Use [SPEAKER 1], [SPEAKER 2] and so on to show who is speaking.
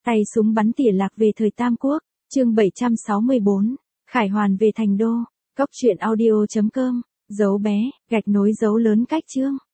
[SPEAKER 1] Tay súng bắn tỉa lạc về thời Tam Quốc, chương 764, Khải Hoàn về thành đô, góc truyện audio.com, dấu bé, gạch nối dấu lớn cách chương.